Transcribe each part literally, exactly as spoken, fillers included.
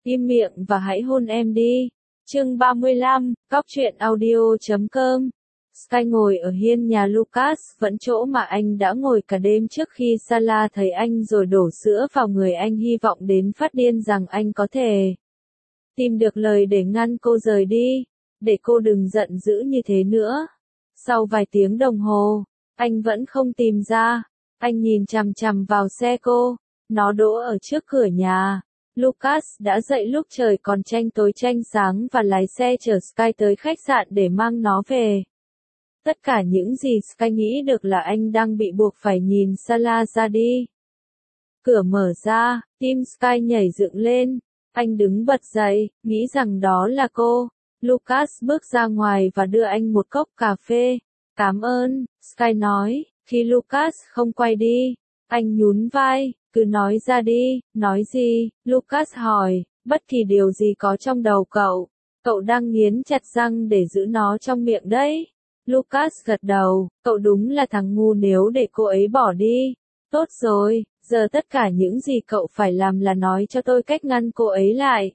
Im miệng và hãy hôn em đi. Chương ba mươi lăm, Cóc truyện audio chấm com. Sky ngồi ở hiên nhà Lucas, vẫn chỗ mà anh đã ngồi cả đêm trước khi Salah thấy anh rồi đổ sữa vào người anh, hy vọng đến phát điên rằng anh có thể tìm được lời để ngăn cô rời đi, để cô đừng giận dữ như thế nữa. Sau vài tiếng đồng hồ, anh vẫn không tìm ra. Anh nhìn chằm chằm vào xe cô, nó đỗ ở trước cửa nhà. Lucas đã dậy lúc trời còn chanh tối chanh sáng và lái xe chở Sky tới khách sạn để mang nó về. Tất cả những gì Sky nghĩ được là anh đang bị buộc phải nhìn Salah ra đi. Cửa mở ra, tim Sky nhảy dựng lên. Anh đứng bật dậy, nghĩ rằng đó là cô. Lucas bước ra ngoài và đưa anh một cốc cà phê. Cảm ơn, Sky nói. Khi Lucas không quay đi, anh nhún vai, cứ nói ra đi. Nói gì? Lucas hỏi. Bất kỳ điều gì có trong đầu cậu. Cậu đang nghiến chặt răng để giữ nó trong miệng đấy. Lucas gật đầu. Cậu đúng là thằng ngu nếu để cô ấy bỏ đi. Tốt rồi, giờ tất cả những gì cậu phải làm là nói cho tôi cách ngăn cô ấy lại.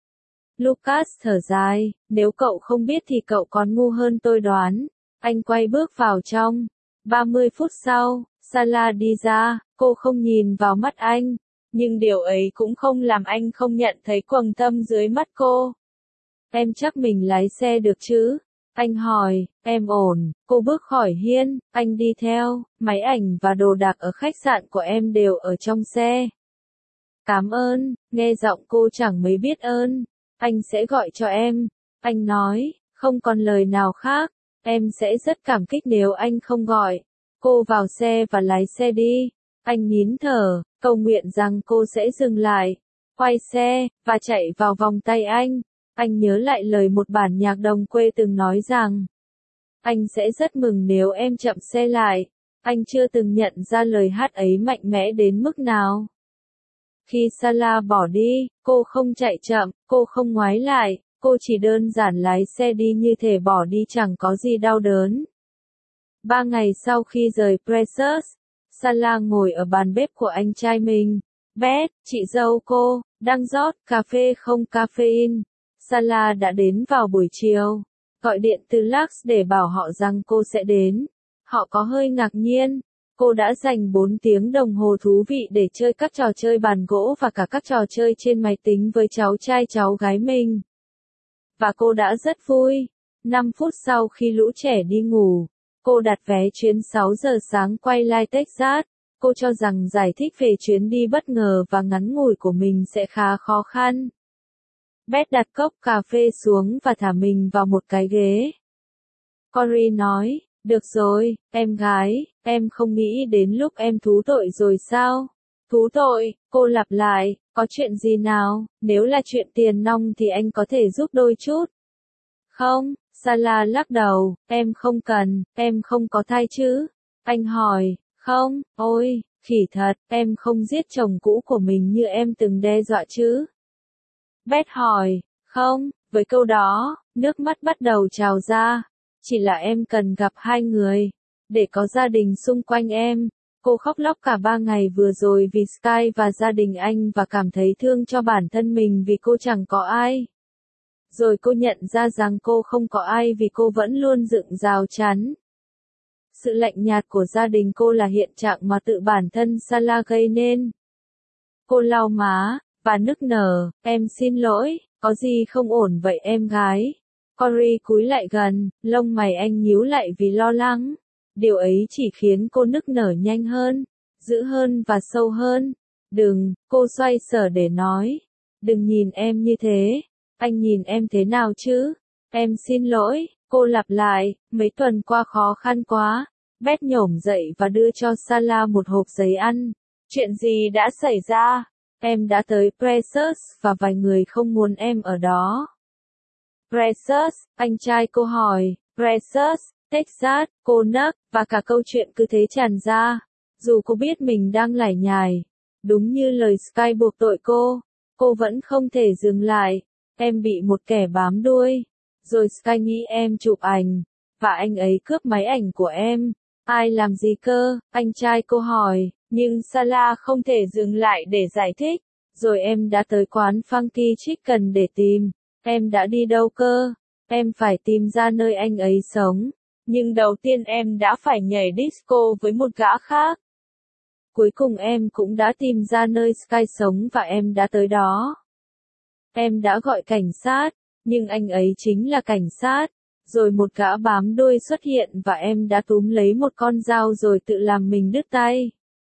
Lucas thở dài. Nếu cậu không biết thì cậu còn ngu hơn tôi đoán. Anh quay bước vào trong. ba mươi phút sau, Salah đi ra. Cô không nhìn vào mắt anh, nhưng điều ấy cũng không làm anh không nhận thấy quầng thâm dưới mắt cô. Em chắc mình lái xe được chứ? Anh hỏi. Em ổn. Cô bước khỏi hiên, anh đi theo. Máy ảnh và đồ đạc ở khách sạn của em đều ở trong xe. Cảm ơn. Nghe giọng cô chẳng mấy biết ơn. Anh sẽ gọi cho em. Anh nói, không còn lời nào khác. Em sẽ rất cảm kích nếu anh không gọi. Cô vào xe và lái xe đi. Anh nín thở, cầu nguyện rằng cô sẽ dừng lại, quay xe, và chạy vào vòng tay anh. Anh nhớ lại lời một bản nhạc đồng quê từng nói rằng, anh sẽ rất mừng nếu em chậm xe lại. Anh chưa từng nhận ra lời hát ấy mạnh mẽ đến mức nào. Khi Salah bỏ đi, cô không chạy chậm, cô không ngoái lại, cô chỉ đơn giản lái xe đi như thể bỏ đi chẳng có gì đau đớn. Ba ngày sau khi rời Precious, Salah ngồi ở bàn bếp của anh trai mình. Beth, chị dâu cô, đang rót cà phê không caffeine. Salah đã đến vào buổi chiều, gọi điện từ Lux để bảo họ rằng cô sẽ đến. Họ có hơi ngạc nhiên. Cô đã dành bốn tiếng đồng hồ thú vị để chơi các trò chơi bàn gỗ và cả các trò chơi trên máy tính với cháu trai cháu gái mình. Và cô đã rất vui. Năm phút sau khi lũ trẻ đi ngủ, cô đặt vé chuyến sáu giờ sáng quay lại Texas. Cô cho rằng giải thích về chuyến đi bất ngờ và ngắn ngủi của mình sẽ khá khó khăn. Beth đặt cốc cà phê xuống và thả mình vào một cái ghế. Corey nói, được rồi, em gái, em không nghĩ đến lúc em thú tội rồi sao? Thú tội, cô lặp lại, có chuyện gì nào? Nếu là chuyện tiền nong thì anh có thể giúp đôi chút. Không, Salah lắc đầu, em không cần, em không có thai chứ? Anh hỏi, không, ôi, khỉ thật, em không giết chồng cũ của mình như em từng đe dọa chứ? Beth hỏi, không, với câu đó, nước mắt bắt đầu trào ra. Chỉ là em cần gặp hai người, để có gia đình xung quanh em. Cô khóc lóc cả ba ngày vừa rồi vì Sky và gia đình anh và cảm thấy thương cho bản thân mình vì cô chẳng có ai. Rồi cô nhận ra rằng cô không có ai vì cô vẫn luôn dựng rào chắn. Sự lạnh nhạt của gia đình cô là hiện trạng mà tự bản thân Salah gây nên. Cô lau má, và nức nở, em xin lỗi, có gì không ổn vậy em gái? Corey cúi lại gần, lông mày anh nhíu lại vì lo lắng. Điều ấy chỉ khiến cô nức nở nhanh hơn, dữ hơn và sâu hơn. Đừng, cô xoay sở để nói. Đừng nhìn em như thế. Anh nhìn em thế nào chứ? Em xin lỗi, cô lặp lại, mấy tuần qua khó khăn quá. Beth nhổm dậy và đưa cho Salah một hộp giấy ăn. Chuyện gì đã xảy ra? Em đã tới Precious và vài người không muốn em ở đó. Precious, anh trai cô hỏi. Precious, Texas, cô nấc, và cả câu chuyện cứ thế tràn ra. Dù cô biết mình đang lải nhải, đúng như lời Sky buộc tội cô, cô vẫn không thể dừng lại. Em bị một kẻ bám đuôi. Rồi Sky nghĩ em chụp ảnh, và anh ấy cướp máy ảnh của em. Ai làm gì cơ? Anh trai cô hỏi. Nhưng Salah không thể dừng lại để giải thích. Rồi em đã tới quán Funky Chicken để tìm. Em đã đi đâu cơ? Em phải tìm ra nơi anh ấy sống. Nhưng đầu tiên em đã phải nhảy disco với một gã khác. Cuối cùng em cũng đã tìm ra nơi Sky sống và em đã tới đó. Em đã gọi cảnh sát, nhưng anh ấy chính là cảnh sát. Rồi một gã bám đuôi xuất hiện và em đã túm lấy một con dao rồi tự làm mình đứt tay.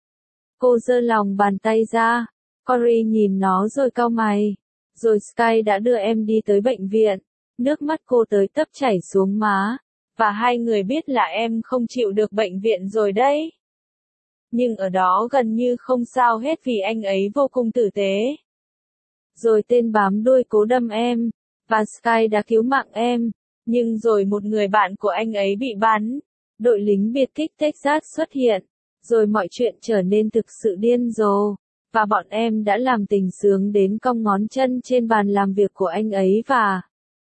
Cô giơ lòng bàn tay ra. Corey nhìn nó rồi cau mày. Rồi Sky đã đưa em đi tới bệnh viện. Nước mắt cô tới tấp chảy xuống má. Và hai người biết là em không chịu được bệnh viện rồi đấy. Nhưng ở đó gần như không sao hết vì anh ấy vô cùng tử tế. Rồi tên bám đuôi cố đâm em. Và Sky đã cứu mạng em. Nhưng rồi một người bạn của anh ấy bị bắn. Đội lính biệt kích Texas xuất hiện. Rồi mọi chuyện trở nên thực sự điên rồ. Và bọn em đã làm tình sướng đến cong ngón chân trên bàn làm việc của anh ấy và...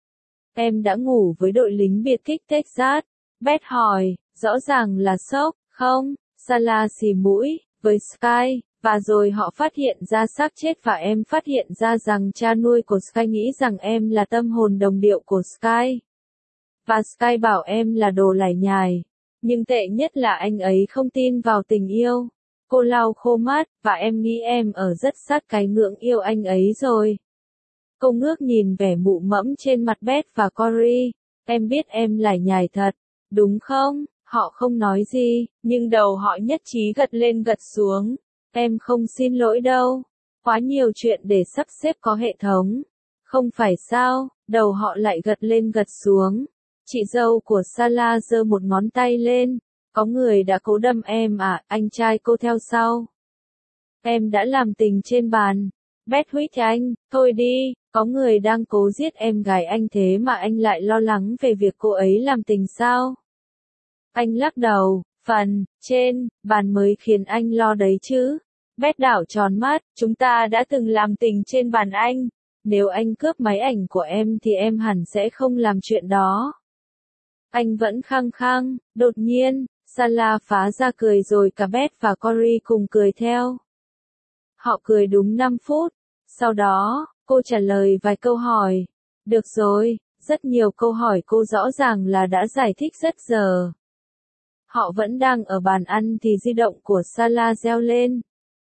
Em đã ngủ với đội lính biệt kích Texas. Beth hỏi, rõ ràng là sốc, không? Salah xì mũi, với Sky, và rồi họ phát hiện ra xác chết và em phát hiện ra rằng cha nuôi của Sky nghĩ rằng em là tâm hồn đồng điệu của Sky. Và Sky bảo em là đồ lải nhải. Nhưng tệ nhất là anh ấy không tin vào tình yêu. Cô lau khô mắt, và em nghĩ em ở rất sát cái ngưỡng yêu anh ấy rồi. Cô ngước nhìn vẻ mụ mẫm trên mặt Beth và Corey. Em biết em lải nhải thật, đúng không? Họ không nói gì, nhưng đầu họ nhất trí gật lên gật xuống. Em không xin lỗi đâu. Quá nhiều chuyện để sắp xếp có hệ thống. Không phải sao, đầu họ lại gật lên gật xuống. Chị dâu của Salah giơ một ngón tay lên. Có người đã cố đâm em à, anh trai cô theo sau. Em đã làm tình trên bàn. Beth huýt anh, thôi đi, có người đang cố giết em gái anh thế mà anh lại lo lắng về việc cô ấy làm tình sao? Anh lắc đầu, phần, trên, bàn mới khiến anh lo đấy chứ. Beth đảo tròn mắt, chúng ta đã từng làm tình trên bàn anh. Nếu anh cướp máy ảnh của em thì em hẳn sẽ không làm chuyện đó. Anh vẫn khăng khăng, đột nhiên, Salah phá ra cười rồi cả Beth và Corey cùng cười theo. Họ cười đúng năm phút. Sau đó, cô trả lời vài câu hỏi. Được rồi, rất nhiều câu hỏi cô rõ ràng là đã giải thích rất giờ. Họ vẫn đang ở bàn ăn thì di động của Salah reo lên.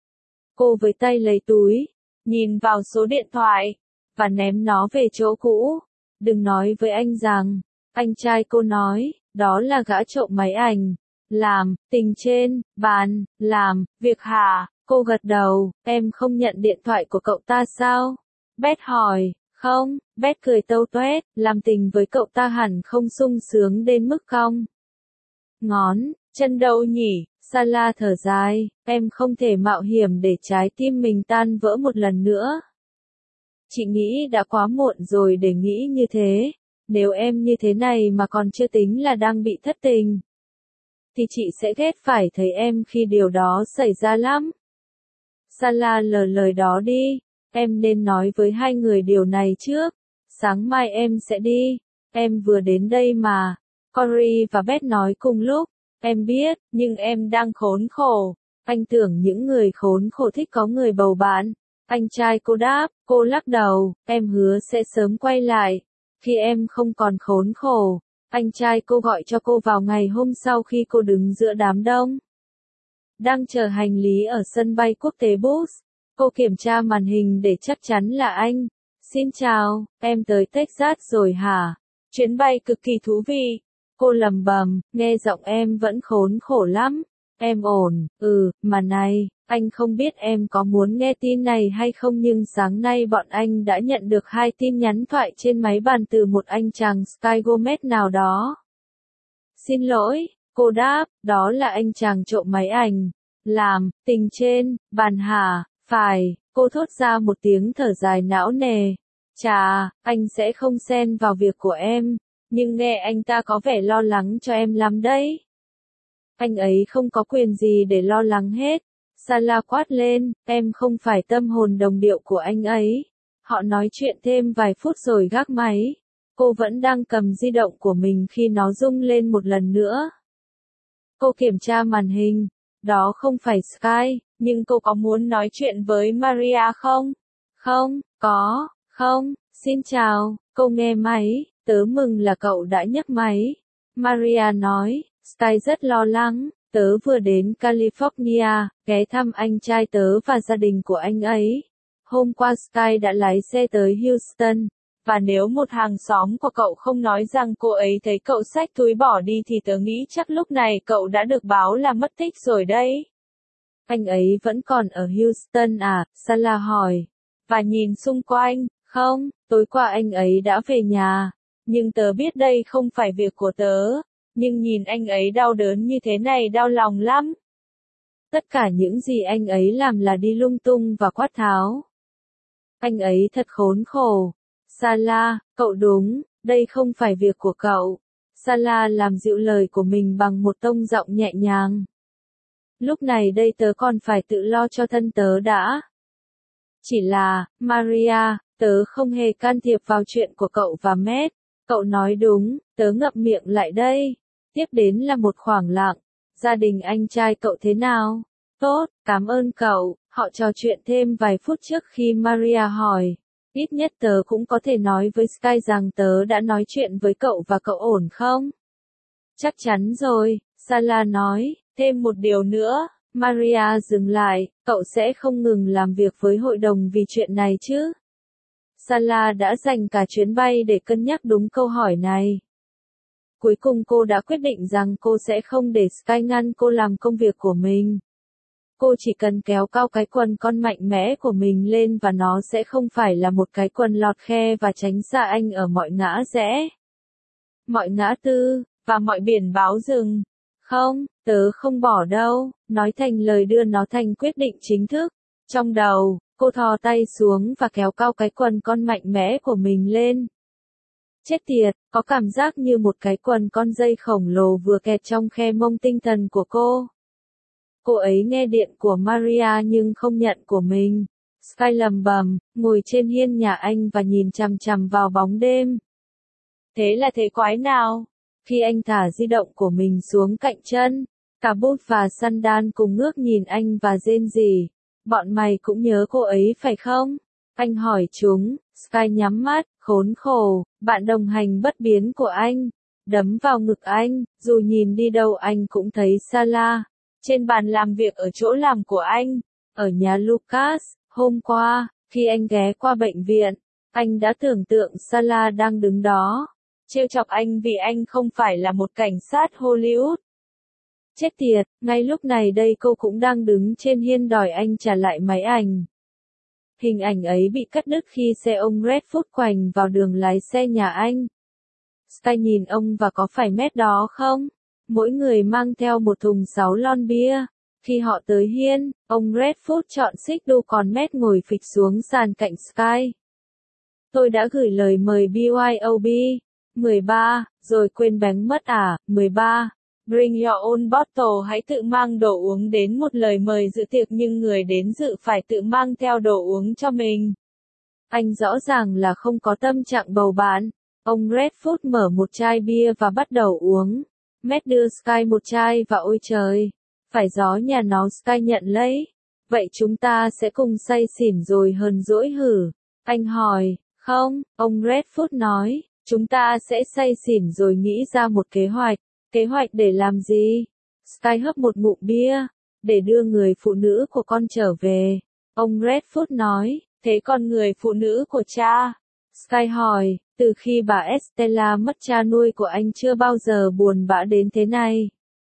Cô với tay lấy túi, nhìn vào số điện thoại, và ném nó về chỗ cũ. Đừng nói với anh rằng, anh trai cô nói, đó là gã trộm máy ảnh. Làm, tình trên, bàn, làm, việc hả? Cô gật đầu, em không nhận điện thoại của cậu ta sao? Beth hỏi, không, Beth cười tâu toét, làm tình với cậu ta hẳn không sung sướng đến mức không? Ngón, chân đâu nhỉ? Salah thở dài, em không thể mạo hiểm để trái tim mình tan vỡ một lần nữa. Chị nghĩ đã quá muộn rồi để nghĩ như thế. Nếu em như thế này mà còn chưa tính là đang bị thất tình, thì chị sẽ ghét phải thấy em khi điều đó xảy ra lắm. Salah lờ lời đó đi, em nên nói với hai người điều này trước. Sáng mai em sẽ đi, em vừa đến đây mà. Corey và Beth nói cùng lúc, em biết, nhưng em đang khốn khổ. Anh tưởng những người khốn khổ thích có người bầu bạn. Anh trai cô đáp, cô lắc đầu, em hứa sẽ sớm quay lại. Khi em không còn khốn khổ, anh trai cô gọi cho cô vào ngày hôm sau khi cô đứng giữa đám đông. Đang chờ hành lý ở sân bay quốc tế Bush. Cô kiểm tra màn hình để chắc chắn là anh. Xin chào, em tới Texas rồi hả? Chuyến bay cực kỳ thú vị. Cô lầm bầm, nghe giọng em vẫn khốn khổ lắm. Em ổn, ừ, mà này, anh không biết em có muốn nghe tin này hay không nhưng sáng nay bọn anh đã nhận được hai tin nhắn thoại trên máy bàn từ một anh chàng Sky Gomez nào đó. Xin lỗi, cô đáp, đó là anh chàng trộm máy ảnh. Làm, tình trên, bàn hả, phải, cô thốt ra một tiếng thở dài não nề. Chà, anh sẽ không xen vào việc của em, nhưng nghe anh ta có vẻ lo lắng cho em lắm đấy. Anh ấy không có quyền gì để lo lắng hết. Salah quát lên, em không phải tâm hồn đồng điệu của anh ấy. Họ nói chuyện thêm vài phút rồi gác máy. Cô vẫn đang cầm di động của mình khi nó rung lên một lần nữa. Cô kiểm tra màn hình. Đó không phải Sky, nhưng cô có muốn nói chuyện với Maria không? Không, có, không, xin chào, cô nghe máy, tớ mừng là cậu đã nhấc máy. Maria nói, Sky rất lo lắng, tớ vừa đến California, ghé thăm anh trai tớ và gia đình của anh ấy. Hôm qua Sky đã lái xe tới Houston, và nếu một hàng xóm của cậu không nói rằng cô ấy thấy cậu xách túi bỏ đi thì tớ nghĩ chắc lúc này cậu đã được báo là mất tích rồi đấy. Anh ấy vẫn còn ở Houston à? Salah hỏi. Và nhìn xung quanh, không, tối qua anh ấy đã về nhà. Nhưng tớ biết đây không phải việc của tớ. Nhưng nhìn anh ấy đau đớn như thế này đau lòng lắm. Tất cả những gì anh ấy làm là đi lung tung và quát tháo. Anh ấy thật khốn khổ. Salah, cậu đúng, đây không phải việc của cậu. Salah làm dịu lời của mình bằng một tông giọng nhẹ nhàng. Lúc này đây tớ còn phải tự lo cho thân tớ đã. Chỉ là, Maria, tớ không hề can thiệp vào chuyện của cậu và Matt. Cậu nói đúng, tớ ngậm miệng lại đây. Tiếp đến là một khoảng lặng. Gia đình anh trai cậu thế nào? Tốt, cảm ơn cậu. Họ trò chuyện thêm vài phút trước khi Maria hỏi. Ít nhất tớ cũng có thể nói với Sky rằng tớ đã nói chuyện với cậu và cậu ổn không? Chắc chắn rồi, Salah nói. Thêm một điều nữa, Maria dừng lại, cậu sẽ không ngừng làm việc với hội đồng vì chuyện này chứ? Salah đã dành cả chuyến bay để cân nhắc đúng câu hỏi này. Cuối cùng cô đã quyết định rằng cô sẽ không để Sky ngăn cô làm công việc của mình. Cô chỉ cần kéo cao cái quần con mạnh mẽ của mình lên và nó sẽ không phải là một cái quần lọt khe và tránh xa anh ở mọi ngã rẽ, mọi ngã tư, và mọi biển báo dừng. Không, tớ không bỏ đâu, nói thành lời đưa nó thành quyết định chính thức. Trong đầu, cô thò tay xuống và kéo cao cái quần con mạnh mẽ của mình lên. Chết tiệt, có cảm giác như một cái quần con dây khổng lồ vừa kẹt trong khe mông tinh thần của cô. Cô ấy nghe điện của Maria nhưng không nhận của mình. Sky lầm bầm, ngồi trên hiên nhà anh và nhìn chằm chằm vào bóng đêm. Thế là thế quái nào? Khi anh thả di động của mình xuống cạnh chân, cả Booth và Sandan cùng ngước nhìn anh và rên rỉ. Bọn mày cũng nhớ cô ấy phải không? Anh hỏi chúng. Sky nhắm mắt, khốn khổ, bạn đồng hành bất biến của anh. Đấm vào ngực anh, dù nhìn đi đâu anh cũng thấy Salah. Trên bàn làm việc ở chỗ làm của anh, ở nhà Lucas, hôm qua, khi anh ghé qua bệnh viện, anh đã tưởng tượng Salah đang đứng đó, trêu chọc anh vì anh không phải là một cảnh sát Hollywood. Chết tiệt, ngay lúc này đây cô cũng đang đứng trên hiên đòi anh trả lại máy ảnh. Hình ảnh ấy bị cắt đứt khi xe ông Redfoot quành vào đường lái xe nhà anh. Sky nhìn ông và có phải Matt đó không? Mỗi người mang theo một thùng sáu lon bia. Khi họ tới hiên, ông Redfoot chọn xích đu còn Matt ngồi phịch xuống sàn cạnh Sky. Tôi đã gửi lời mời bê i ô bê. mười ba, rồi quên bánh mất à, mười ba. Bring your own bottle, hãy tự mang đồ uống đến một lời mời dự tiệc nhưng người đến dự phải tự mang theo đồ uống cho mình. Anh rõ ràng là không có tâm trạng bầu bạn. Ông Redfoot mở một chai bia và bắt đầu uống. Matt đưa Sky một chai và ôi trời, phải gió nhà nó Sky nhận lấy. Vậy chúng ta sẽ cùng say xỉn rồi hờn dỗi hử? Anh hỏi, không, ông Redfoot nói, chúng ta sẽ say xỉn rồi nghĩ ra một kế hoạch. Kế hoạch để làm gì? Sky hấp một ngụm bia, để đưa người phụ nữ của con trở về. Ông Redfoot nói, thế còn người phụ nữ của cha? Sky hỏi, từ khi bà Estella mất cha nuôi của anh chưa bao giờ buồn bã đến thế này.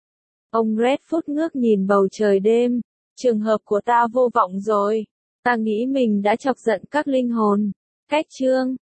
Ông Redfoot ngước nhìn bầu trời đêm, trường hợp của ta vô vọng rồi. Ta nghĩ mình đã chọc giận các linh hồn. Cách chương